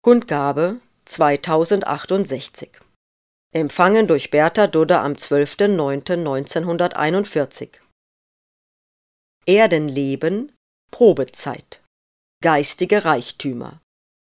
Kundgabe 2068. Empfangen durch Bertha Dudde am 12.09.1941. Erdenleben, Probezeit. Geistige Reichtümer.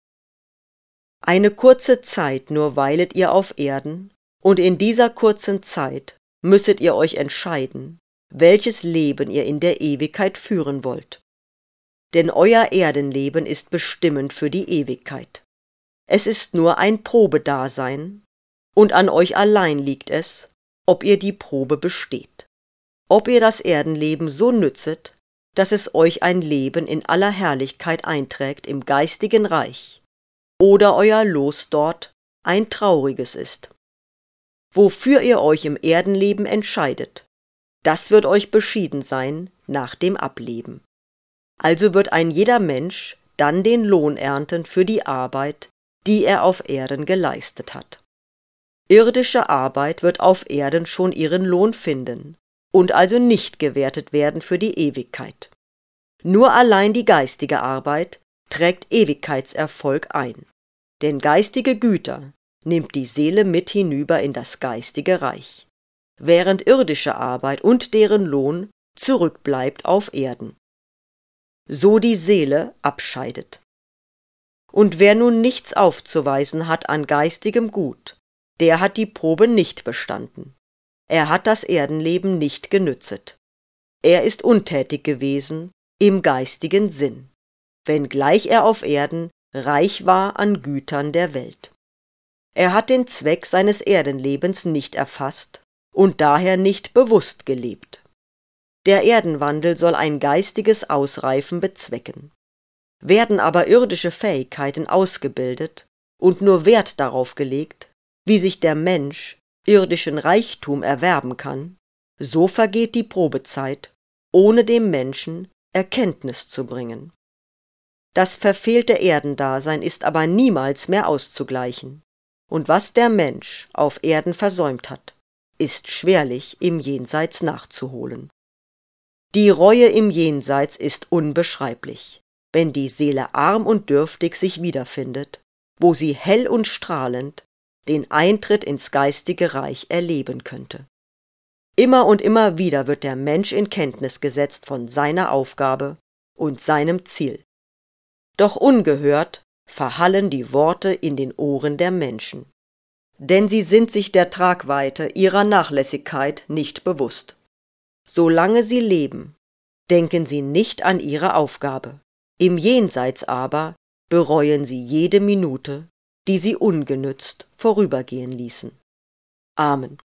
Eine kurze Zeit nur weilet ihr auf Erden, und in dieser kurzen Zeit müsset ihr euch entscheiden, welches Leben ihr in der Ewigkeit führen wollt. Denn euer Erdenleben ist bestimmend für die Ewigkeit. Es ist nur ein Probedasein, und an euch allein liegt es, ob ihr die Probe besteht. Ob ihr das Erdenleben so nützet, dass es euch ein Leben in aller Herrlichkeit einträgt im geistigen Reich, oder euer Los dort ein trauriges ist. Wofür ihr euch im Erdenleben entscheidet, das wird euch beschieden sein nach dem Ableben. Also wird ein jeder Mensch dann den Lohn ernten für die Arbeit, die er auf Erden geleistet hat. Irdische Arbeit wird auf Erden schon ihren Lohn finden und also nicht gewertet werden für die Ewigkeit. Nur allein die geistige Arbeit trägt Ewigkeitserfolg ein, denn geistige Güter nimmt die Seele mit hinüber in das geistige Reich, während irdische Arbeit und deren Lohn zurückbleibt auf Erden. So die Seele abscheidet. Und wer nun nichts aufzuweisen hat an geistigem Gut, der hat die Probe nicht bestanden. Er hat das Erdenleben nicht genützet. Er ist untätig gewesen im geistigen Sinn, wenngleich er auf Erden reich war an Gütern der Welt. Er hat den Zweck seines Erdenlebens nicht erfasst und daher nicht bewusst gelebt. Der Erdenwandel soll ein geistiges Ausreifen bezwecken. Werden aber irdische Fähigkeiten ausgebildet und nur Wert darauf gelegt, wie sich der Mensch irdischen Reichtum erwerben kann, so vergeht die Probezeit, ohne dem Menschen Erkenntnis zu bringen. Das verfehlte Erdendasein ist aber niemals mehr auszugleichen, und was der Mensch auf Erden versäumt hat, ist schwerlich im Jenseits nachzuholen. Die Reue im Jenseits ist unbeschreiblich, wenn die Seele arm und dürftig sich wiederfindet, wo sie hell und strahlend den Eintritt ins geistige Reich erleben könnte. Immer und immer wieder wird der Mensch in Kenntnis gesetzt von seiner Aufgabe und seinem Ziel. Doch ungehört verhallen die Worte in den Ohren der Menschen, denn sie sind sich der Tragweite ihrer Nachlässigkeit nicht bewusst. Solange sie leben, denken sie nicht an ihre Aufgabe. Im Jenseits aber bereuen sie jede Minute, die sie ungenützt vorübergehen ließen. Amen.